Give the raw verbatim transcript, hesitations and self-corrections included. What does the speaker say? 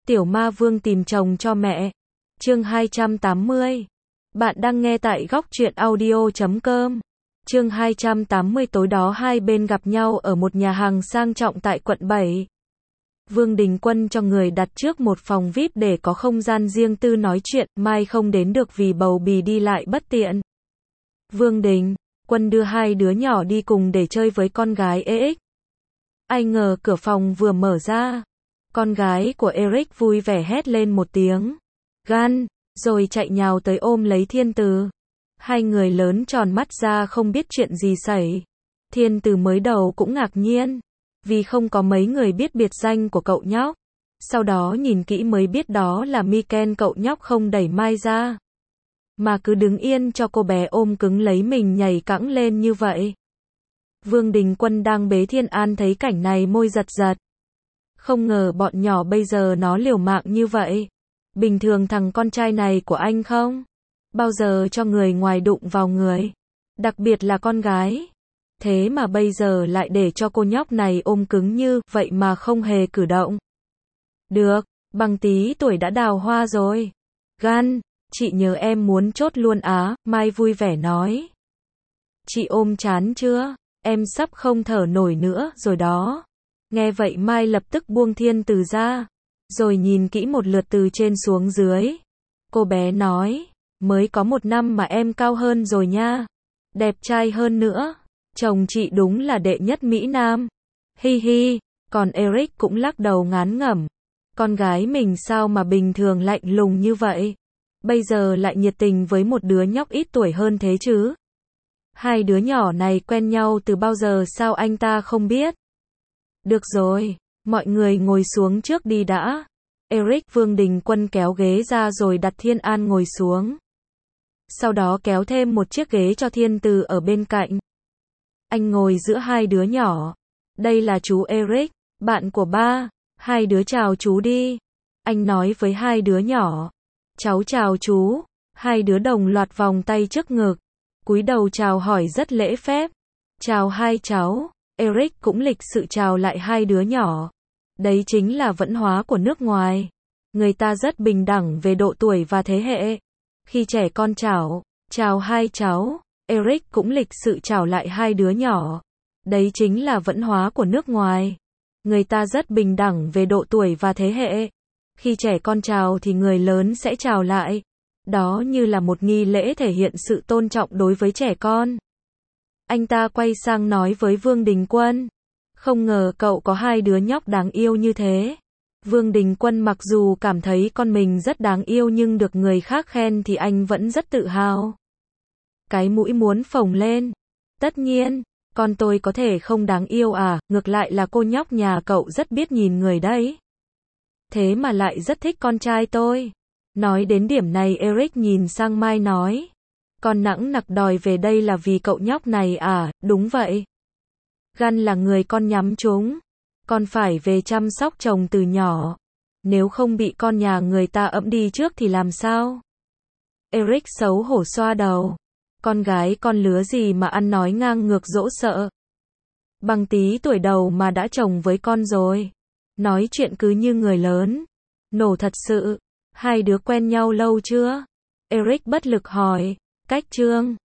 Tiểu Ma Vương tìm chồng cho mẹ. Chương hai trăm tám mươi. Bạn đang nghe tại góc truyện audio chấm com. Chương hai trăm tám mươi. Tối đó hai bên gặp nhau ở một nhà hàng sang trọng tại quận bảy. Vương Đình Quân cho người đặt trước một phòng vi ai pi để có không gian riêng tư nói chuyện, Mai không đến được vì bầu bì đi lại bất tiện. Vương Đình Quân đưa hai đứa nhỏ đi cùng để chơi với con gái Eric. Ai ngờ cửa phòng vừa mở ra, con gái của Eric vui vẻ hét lên một tiếng gan, rồi chạy nhào tới ôm lấy Thiên Từ. Hai người lớn tròn mắt ra không biết chuyện gì xảy. Thiên Từ mới đầu cũng ngạc nhiên, vì không có mấy người biết biệt danh của cậu nhóc. Sau đó nhìn kỹ mới biết đó là Miken, cậu nhóc không đẩy Mai ra, mà cứ đứng yên cho cô bé ôm cứng lấy mình nhảy cẫng lên như vậy. Vương Đình Quân đang bế Thiên An thấy cảnh này môi giật giật. Không ngờ bọn nhỏ bây giờ nó liều mạng như vậy. Bình thường thằng con trai này của anh không bao giờ cho người ngoài đụng vào người, đặc biệt là con gái. Thế mà bây giờ lại để cho cô nhóc này ôm cứng như vậy mà không hề cử động. Được, bằng tí tuổi đã đào hoa rồi. Gan, chị nhớ em muốn chốt luôn á, Mai vui vẻ nói. Chị ôm chán chưa? Em sắp không thở nổi nữa rồi đó. Nghe vậy Mai lập tức buông Thiên Từ ra, rồi nhìn kỹ một lượt từ trên xuống dưới. Cô bé nói, mới có một năm mà em cao hơn rồi nha. Đẹp trai hơn nữa. Chồng chị đúng là đệ nhất Mỹ Nam. Hi hi, còn Eric cũng lắc đầu ngán ngẩm. Con gái mình sao mà bình thường lạnh lùng như vậy? Bây giờ lại nhiệt tình với một đứa nhóc ít tuổi hơn thế chứ? Hai đứa nhỏ này quen nhau từ bao giờ sao anh ta không biết? Được rồi, mọi người ngồi xuống trước đi đã. Eric. Vương Đình Quân kéo ghế ra rồi đặt Thiên An ngồi xuống. Sau đó kéo thêm một chiếc ghế cho Thiên Từ ở bên cạnh. Anh ngồi giữa hai đứa nhỏ. Đây là chú Eric, bạn của ba. Hai đứa chào chú đi. Anh nói với hai đứa nhỏ. Cháu chào chú. Hai đứa đồng loạt vòng tay trước ngực, cúi đầu chào hỏi rất lễ phép. Chào hai cháu. Eric cũng lịch sự chào lại hai đứa nhỏ. Đấy chính là văn hóa của nước ngoài. Người ta rất bình đẳng về độ tuổi và thế hệ. Khi trẻ con chào, chào hai cháu, Eric cũng lịch sự chào lại hai đứa nhỏ. Đấy chính là văn hóa của nước ngoài. Người ta rất bình đẳng về độ tuổi và thế hệ. Khi trẻ con chào thì người lớn sẽ chào lại. Đó như là một nghi lễ thể hiện sự tôn trọng đối với trẻ con. Anh ta quay sang nói với Vương Đình Quân. Không ngờ cậu có hai đứa nhóc đáng yêu như thế. Vương Đình Quân mặc dù cảm thấy con mình rất đáng yêu nhưng được người khác khen thì anh vẫn rất tự hào. Cái mũi muốn phồng lên. Tất nhiên, con tôi có thể không đáng yêu à, ngược lại là cô nhóc nhà cậu rất biết nhìn người đấy. Thế mà lại rất thích con trai tôi. Nói đến điểm này Eric nhìn sang Mai nói. Con nẵng nặc đòi về đây là vì cậu nhóc này à, đúng vậy. Gan là người con nhắm trúng. Con phải về chăm sóc chồng từ nhỏ. Nếu không bị con nhà người ta ẵm đi trước thì làm sao? Eric xấu hổ xoa đầu. Con gái con lứa gì mà ăn nói ngang ngược dỗ sợ. Bằng tí tuổi đầu mà đã chồng với con rồi. Nói chuyện cứ như người lớn. Nổ thật sự. Hai đứa quen nhau lâu chưa? Eric bất lực hỏi. Cách chương